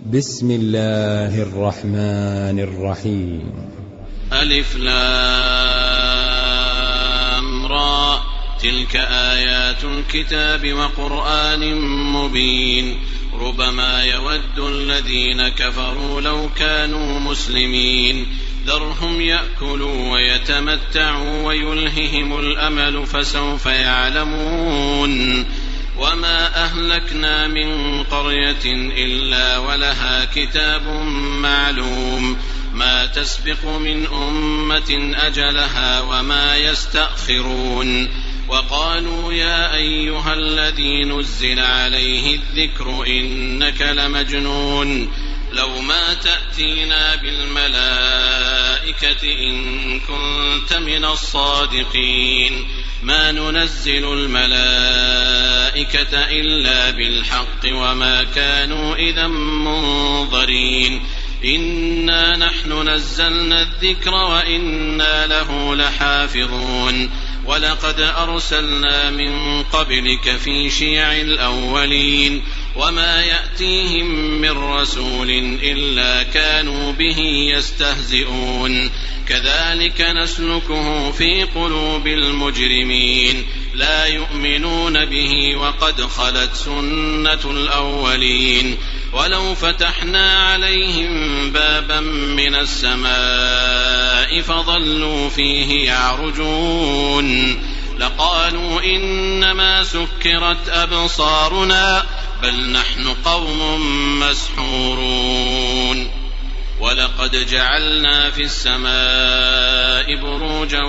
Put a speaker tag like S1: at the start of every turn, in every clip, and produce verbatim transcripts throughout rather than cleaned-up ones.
S1: بسم الله الرحمن الرحيم.
S2: ألف لام را تلك آيات الكتاب وقرآن مبين ربما يود الذين كفروا لو كانوا مسلمين ذرهم يأكلوا ويتمتعوا ويلههم الأمل فسوف يعلمون وما أهلكنا من قرية إلا ولها كتاب معلوم ما تسبق من أمة أجلها وما يستأخرون وقالوا يا أيها الذي نزل عليه الذكر إنك لمجنون لو ما تأتينا بالملائكة إن كنت من الصادقين ما ننزل الملائكة إلا بالحق وما كانوا إذا منظرين إنا نحن نزلنا الذكر وإنا له لحافظون ولقد أرسلنا من قبلك في شيع الأولين وما يأتيهم من رسول إلا كانوا به يستهزئون كذلك نسلكه في قلوب المجرمين لا يؤمنون به وقد خلت سنة الأولين ولو فتحنا عليهم بابا من السماء فظلوا فيه يعرجون لقالوا إنما سكرت أبصارنا بل نحن قوم مسحورون ولقد جعلنا في السماء بروجا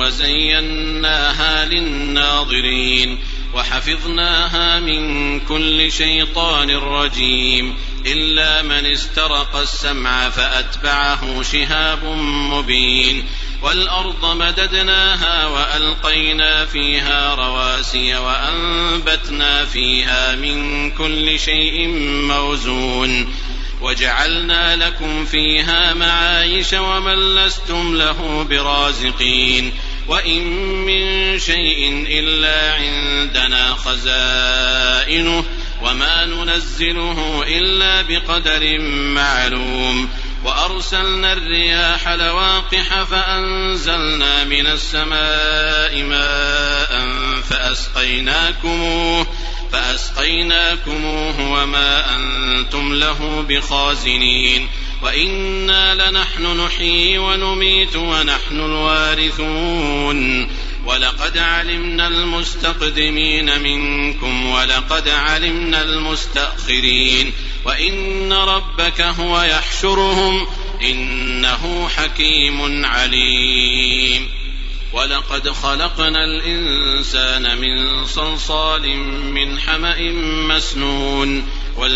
S2: وزيناها للناظرين وحفظناها من كل شيطان رجيم إلا من استرق السمع فأتبعه شهاب مبين والأرض مددناها وألقينا فيها رواسي وأنبتنا فيها من كل شيء موزون وجعلنا لكم فيها معايش ومن لستم له برازقين وإن من شيء إلا عندنا خزائنه وما ننزله إلا بقدر معلوم وأرسلنا الرياح لواقح فأنزلنا من السماء ماء فأسقيناكموه فأسقيناكموه وما أنتم له بخازنين وإنا لنحن نحيي ونميت ونحن الوارثون ولقد علمنا المستقدمين منكم ولقد علمنا المستأخرين وإن ربك هو يحشرهم إنه حكيم عليم ولقد خلقنا الإنسان من صلصال من حمأ مسنون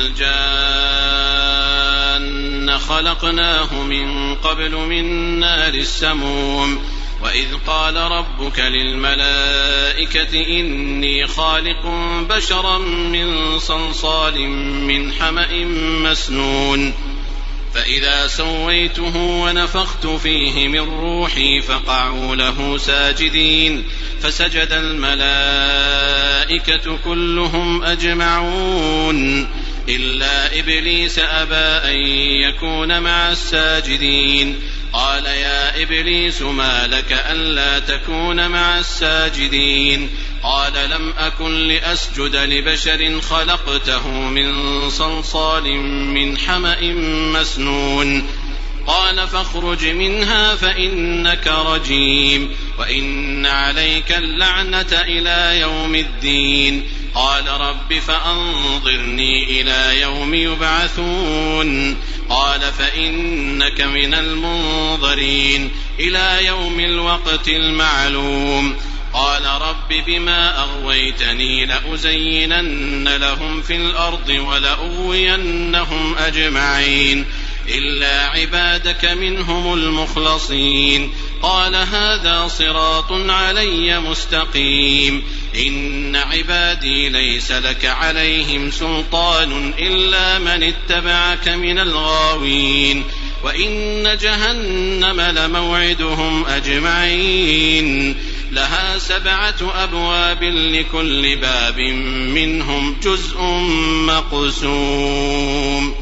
S2: والجان خلقناه من قبل من نار السموم وإذ قال ربك للملائكة إني خالق بشرا من صلصال من حمأ مسنون فإذا سويته ونفخت فيه من روحي فقعوا له ساجدين فسجد الملائكة كلهم أجمعون إلا إبليس أبى أن يكون مع الساجدين قال يا إبليس ما لك ألا تكون مع الساجدين قال لم أكن لأسجد لبشر خلقته من صلصال من حمأ مسنون قال فاخرج منها فإنك رجيم وإن عليك اللعنة إلى يوم الدين قال رب فأنظرني إلى يوم يبعثون قال فإنك من المنظرين إلى يوم الوقت المعلوم قال رب بما أغويتني لأزينن لهم في الأرض ولأغوينهم أجمعين إلا عبادك منهم المخلصين قال هذا صراط علي مستقيم إن عبادي ليس لك عليهم سلطان إلا من اتبعك من الغاوين وإن جهنم لموعدهم أجمعين لها سبعة أبواب لكل باب منهم جزء مقسوم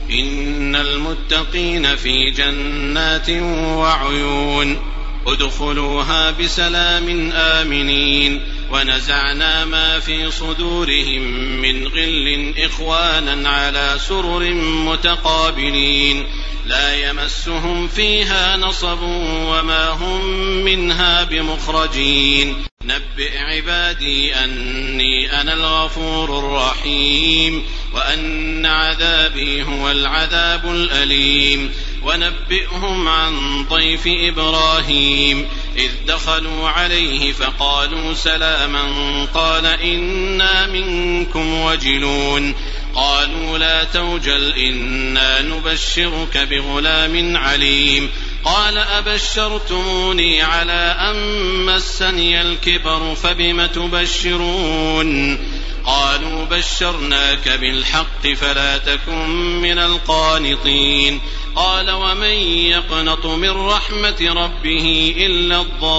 S2: إن المتقين في جنات وعيون ادخلوها بسلام آمنين ونزعنا ما في صدورهم من غل إخوانا على سرر متقابلين لا يمسهم فيها نصب وما هم منها بمخرجين نبئ عبادي أني أنا الغفور الرحيم وأن عذابي هو العذاب الأليم ونبئهم عن ضيف إبراهيم إذ دخلوا عليه فقالوا سلاما قال إنا منكم وجلون قالوا لا توجل إنا نبشرك بغلام عليم قال أبشرتموني على أن مسني الكبر فبم تبشرون قالوا بشرناك بالحق فلا تكن من القانطين قال ومن يقنط من رحمة ربه إلا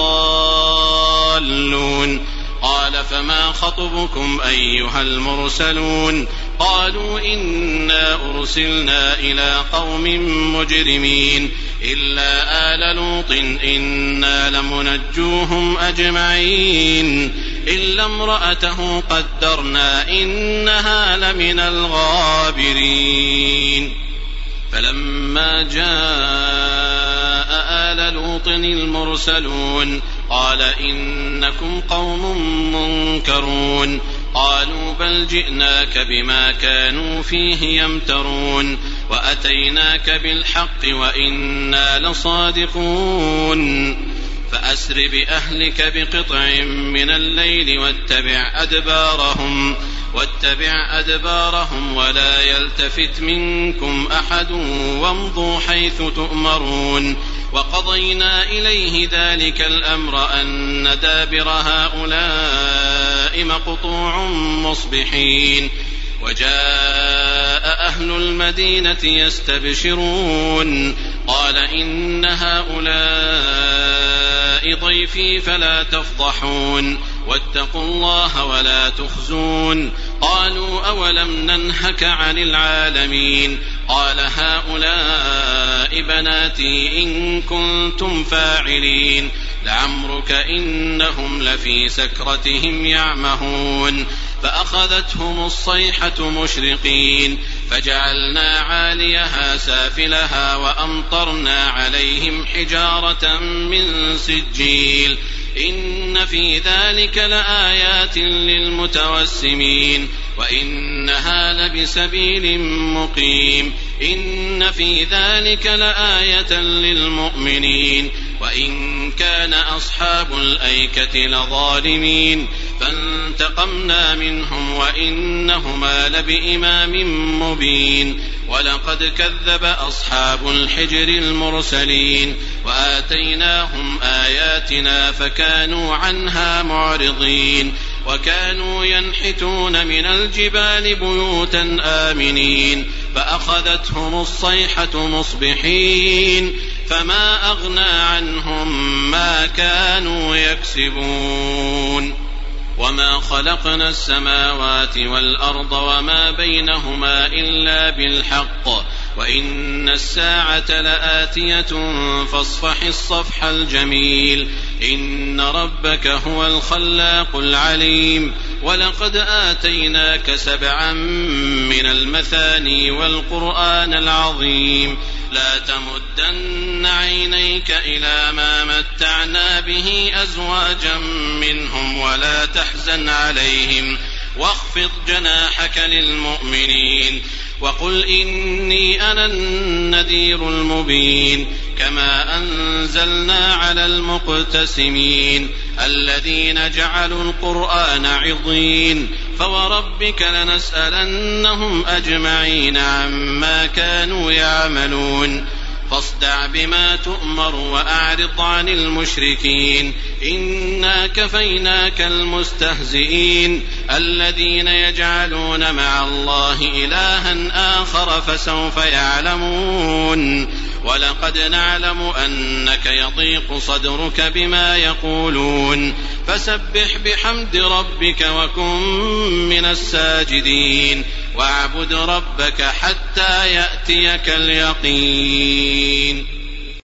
S2: الضالون قال فما خطبكم أيها المرسلون قالوا إنا أرسلنا إلى قوم مجرمين إلا آل لوط إنا لمنجوهم أجمعين إلا امرأته قدرنا إنها لمن الغابرين فلما جاء آل لوط المرسلون قال إنكم قوم منكرون قالوا بل جئناك بما كانوا فيه يمترون وأتيناك بالحق وإنا لصادقون فأسر بأهلك بقطع من الليل واتبع أدبارهم واتبع أدبارهم ولا يلتفت منكم أحد وامضوا حيث تؤمرون وقضينا إليه ذلك الأمر أن دابر هؤلاء مقطوع مصبحين وجاء أهل المدينة يستبشرون قال إن هؤلاء ضيفي فلا تفضحون واتقوا الله ولا تخزون قالوا أولم ننهك عن العالمين قال هؤلاء بناتي إن كنتم فاعلين لعمرك إنهم لفي سكرتهم يعمهون فأخذتهم الصيحة مشرقين فجعلنا عاليها سافلها وأمطرنا عليهم حجارة من سجيل إن في ذلك لآيات للمتوسمين وإنها لبسبيل مقيم إن في ذلك لآية للمؤمنين وإن كان أصحاب الأيكة لظالمين فانتقمنا منهم وإنهما لبإمام مبين ولقد كذب أصحاب الحجر المرسلين وآتيناهم آياتنا فكانوا عنها معرضين وكانوا ينحتون من الجبال بيوتا آمنين فأخذتهم الصيحة مصبحين فما أغنى عنهم ما كانوا يكسبون وما خلقنا السماوات والأرض وما بينهما إلا بالحق وإن الساعة لآتية فاصفح الصفح الجميل إن ربك هو الخلاق العليم ولقد آتيناك سبعا من المثاني والقرآن العظيم لا تمدن عينيك إلى ما متعنا به أزواجا منهم ولا تحزن عليهم واخفض جناحك للمؤمنين وقل إني أنا النذير المبين كما أنزلنا على المقتسمين الذين جعلوا القرآن عضين فوربك لنسألنهم أجمعين عما كانوا يعملون فاصدع بما تؤمر وأعرض عن المشركين إنا كفيناك المستهزئين الذين يجعلون مع الله إلها آخر فسوف يعلمون ولقد نعلم أنك يضيق صدرك بما يقولون فسبح بحمد ربك وكن من الساجدين واعبد ربك حتى يأتيك اليقين.